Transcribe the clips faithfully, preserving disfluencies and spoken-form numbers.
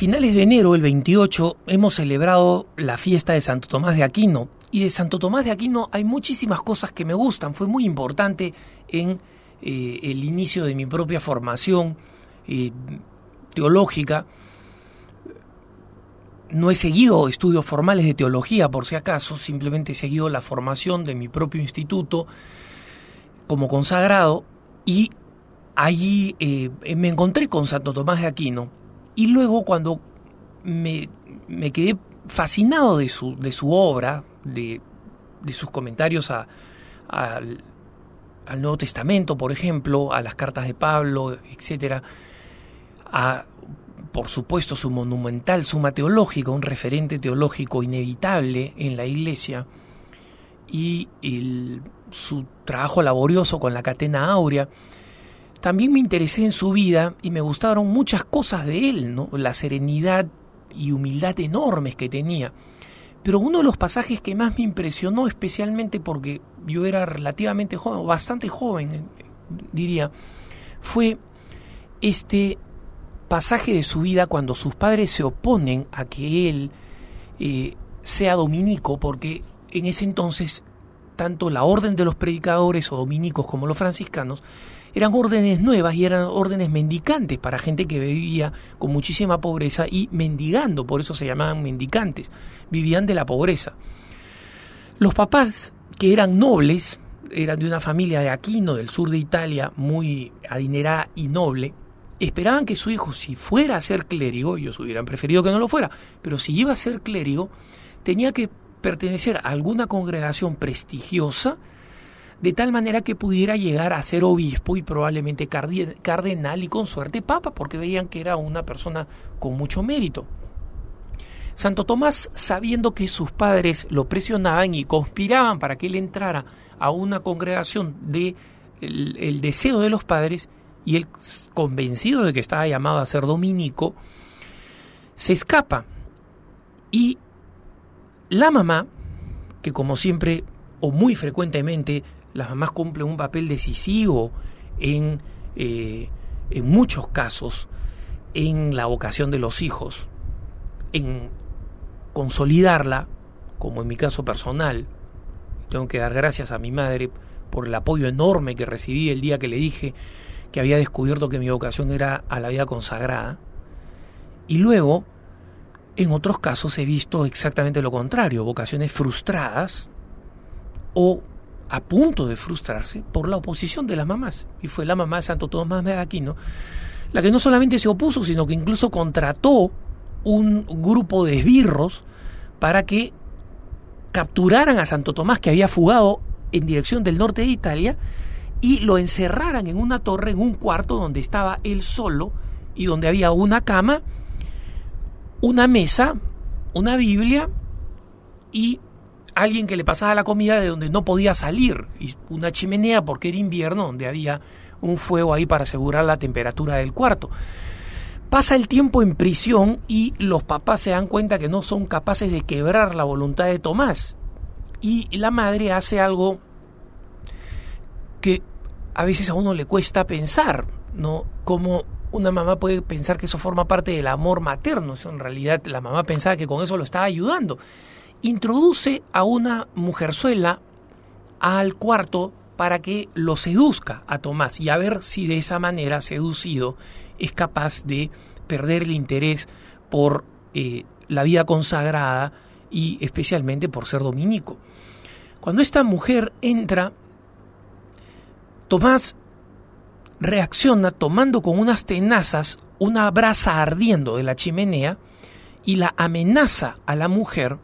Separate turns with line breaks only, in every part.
finales de enero, el veintiocho, hemos celebrado la fiesta de Santo Tomás de Aquino. Y de Santo Tomás de Aquino hay muchísimas cosas que me gustan. Fue muy importante en eh, el inicio de mi propia formación eh, teológica. No he seguido estudios formales de teología, por si acaso, simplemente he seguido la formación de mi propio instituto como consagrado, y allí eh, me encontré con Santo Tomás de Aquino, y luego cuando me, me quedé fascinado de su, de su obra, de, de sus comentarios a, a, al Nuevo Testamento, por ejemplo, a las cartas de Pablo, etcétera, a por supuesto su monumental Suma Teológica, un referente teológico inevitable en la Iglesia, y el, su trabajo laborioso con la Catena Áurea. También me interesé en su vida y me gustaron muchas cosas de él, ¿no? La serenidad y humildad enormes que tenía. Pero uno de los pasajes que más me impresionó, especialmente porque yo era relativamente joven, bastante joven, diría, fue este pasaje de su vida cuando sus padres se oponen a que él eh, sea dominico, porque en ese entonces tanto la orden de los predicadores o dominicos como los franciscanos eran órdenes nuevas y eran órdenes mendicantes para gente que vivía con muchísima pobreza y mendigando, por eso se llamaban mendicantes, vivían de la pobreza. Los papás, que eran nobles, eran de una familia de Aquino, del sur de Italia, muy adinerada y noble, esperaban que su hijo, si fuera a ser clérigo, ellos hubieran preferido que no lo fuera, pero si iba a ser clérigo, tenía que pertenecer a alguna congregación prestigiosa, de tal manera que pudiera llegar a ser obispo y probablemente cardenal y con suerte papa, porque veían que era una persona con mucho mérito. Santo Tomás, sabiendo que sus padres lo presionaban y conspiraban para que él entrara a una congregación de el, el deseo de los padres, y él, convencido de que estaba llamado a ser dominico, se escapa. Y la mamá, que como siempre o muy frecuentemente las mamás cumplen un papel decisivo en, eh, en muchos casos en la vocación de los hijos, en consolidarla, como en mi caso personal. Tengo que dar gracias a mi madre por el apoyo enorme que recibí el día que le dije que había descubierto que mi vocación era a la vida consagrada. Y luego, en otros casos he visto exactamente lo contrario, vocaciones frustradas o a punto de frustrarse por la oposición de las mamás. Y fue la mamá de Santo Tomás de Aquino la que no solamente se opuso, sino que incluso contrató un grupo de esbirros para que capturaran a Santo Tomás, que había fugado en dirección del norte de Italia, y lo encerraran en una torre, en un cuarto donde estaba él solo y donde había una cama, una mesa, una Biblia y alguien que le pasaba la comida de donde no podía salir, y una chimenea porque era invierno, donde había un fuego ahí para asegurar la temperatura del cuarto. Pasa el tiempo en prisión y los papás se dan cuenta que no son capaces de quebrar la voluntad de Tomás, y la madre hace algo que a veces a uno le cuesta pensar, ¿no? Como una mamá puede pensar que eso forma parte del amor materno. En realidad la mamá pensaba que con eso lo estaba ayudando. Introduce a una mujerzuela al cuarto para que lo seduzca a Tomás, y a ver si de esa manera, seducido, es capaz de perder el interés por eh, la vida consagrada y especialmente por ser dominico. Cuando esta mujer entra, Tomás reacciona tomando con unas tenazas una brasa ardiendo de la chimenea y la amenaza a la mujer,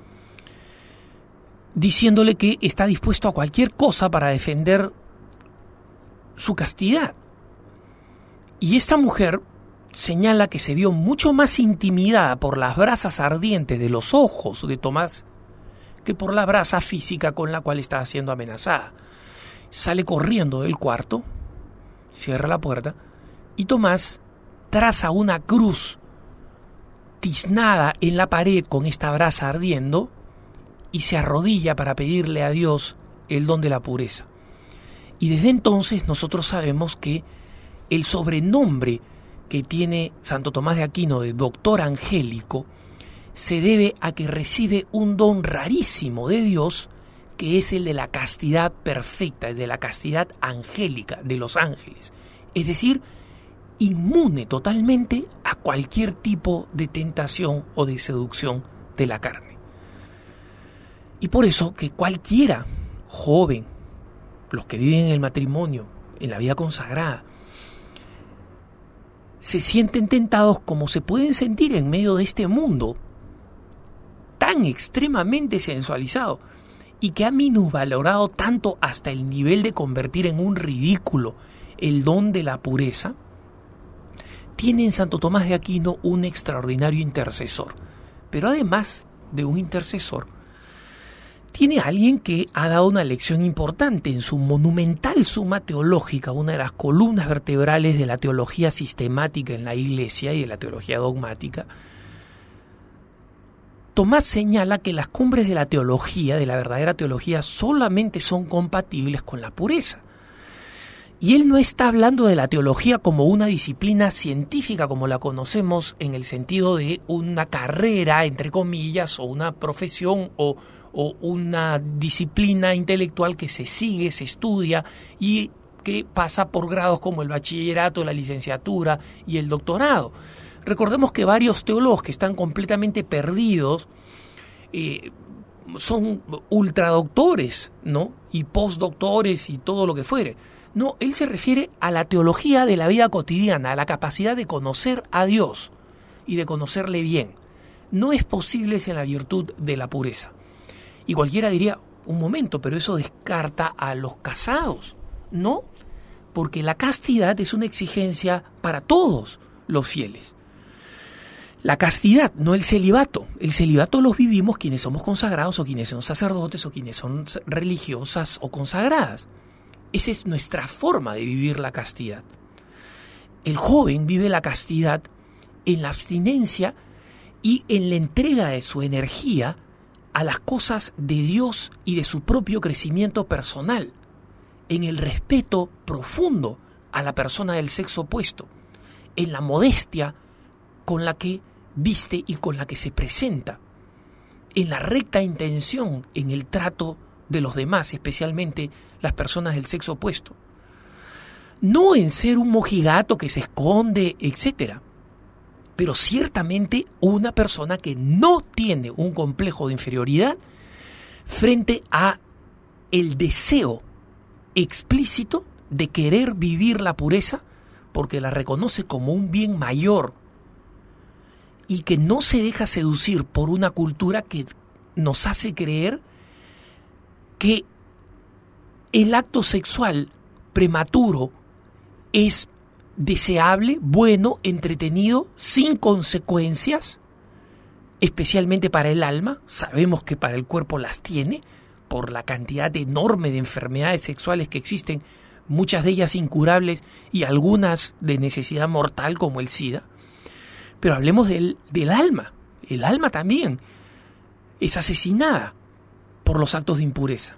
diciéndole que está dispuesto a cualquier cosa para defender su castidad. Y esta mujer señala que se vio mucho más intimidada por las brasas ardientes de los ojos de Tomás que por la brasa física con la cual estaba siendo amenazada. Sale corriendo del cuarto, cierra la puerta, y Tomás traza una cruz tiznada en la pared con esta brasa ardiendo y se arrodilla para pedirle a Dios el don de la pureza. Y desde entonces nosotros sabemos que el sobrenombre que tiene Santo Tomás de Aquino de doctor angélico se debe a que recibe un don rarísimo de Dios, que es el de la castidad perfecta, el de la castidad angélica de los ángeles. Es decir, inmune totalmente a cualquier tipo de tentación o de seducción de la carne. Y por eso que cualquiera, joven, los que viven en el matrimonio, en la vida consagrada, se sienten tentados como se pueden sentir en medio de este mundo tan extremadamente sensualizado y que ha minusvalorado tanto hasta el nivel de convertir en un ridículo el don de la pureza. Tiene en Santo Tomás de Aquino un extraordinario intercesor, pero además de un intercesor, tiene a alguien que ha dado una lección importante en su monumental Suma Teológica, una de las columnas vertebrales de la teología sistemática en la Iglesia y de la teología dogmática. Tomás señala que las cumbres de la teología, de la verdadera teología, solamente son compatibles con la pureza. Y él no está hablando de la teología como una disciplina científica como la conocemos en el sentido de una carrera, entre comillas, o una profesión o, o una disciplina intelectual que se sigue, se estudia y que pasa por grados como el bachillerato, la licenciatura y el doctorado. Recordemos que varios teólogos que están completamente perdidos eh, son ultradoctores, ¿no? Y postdoctores y todo lo que fuere. No, él se refiere a la teología de la vida cotidiana, a la capacidad de conocer a Dios y de conocerle bien. No es posible sin la virtud de la pureza. Y cualquiera diría, un momento, pero eso descarta a los casados. No, porque la castidad es una exigencia para todos los fieles. La castidad, no el celibato. El celibato los vivimos quienes somos consagrados o quienes son sacerdotes o quienes son religiosas o consagradas. Esa es nuestra forma de vivir la castidad. El joven vive la castidad en la abstinencia y en la entrega de su energía a las cosas de Dios y de su propio crecimiento personal, en el respeto profundo a la persona del sexo opuesto, en la modestia con la que viste y con la que se presenta, en la recta intención en el trato de los demás, especialmente las personas del sexo opuesto. No en ser un mojigato que se esconde, etcétera, pero ciertamente una persona que no tiene un complejo de inferioridad frente a el deseo explícito de querer vivir la pureza porque la reconoce como un bien mayor y que no se deja seducir por una cultura que nos hace creer que el acto sexual prematuro es deseable, bueno, entretenido, sin consecuencias, especialmente para el alma. Sabemos que para el cuerpo las tiene, por la cantidad enorme de enfermedades sexuales que existen, muchas de ellas incurables y algunas de necesidad mortal como el SIDA. Pero hablemos del, del alma. El alma también es asesinada por los actos de impureza.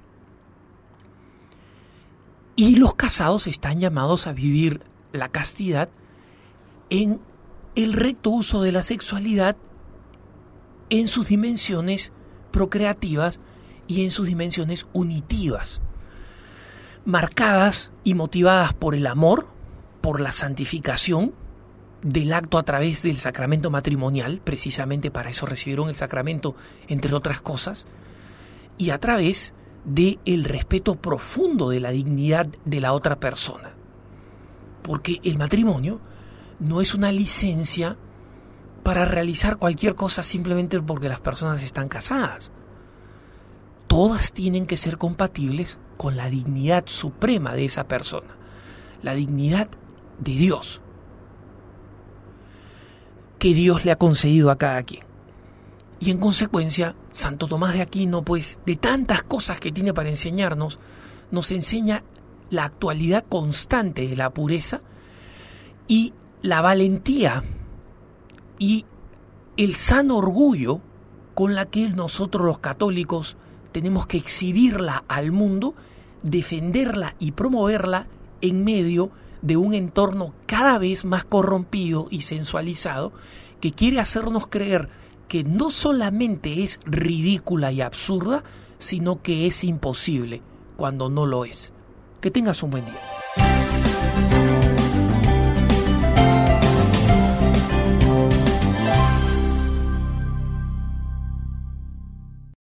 Y los casados están llamados a vivir la castidad en el recto uso de la sexualidad en sus dimensiones procreativas y en sus dimensiones unitivas, marcadas y motivadas por el amor, por la santificación del acto a través del sacramento matrimonial, precisamente para eso recibieron el sacramento, entre otras cosas, y a través del respeto profundo de la dignidad de la otra persona. Porque el matrimonio no es una licencia para realizar cualquier cosa simplemente porque las personas están casadas. Todas tienen que ser compatibles con la dignidad suprema de esa persona, la dignidad de Dios, que Dios le ha concedido a cada quien. Y en consecuencia, Santo Tomás de Aquino, pues, de tantas cosas que tiene para enseñarnos, nos enseña la actualidad constante de la pureza y la valentía y el sano orgullo con la que nosotros los católicos tenemos que exhibirla al mundo, defenderla y promoverla en medio de un entorno cada vez más corrompido y sensualizado que quiere hacernos creer que no solamente es ridícula y absurda, sino que es imposible, cuando no lo es. Que tengas un buen día.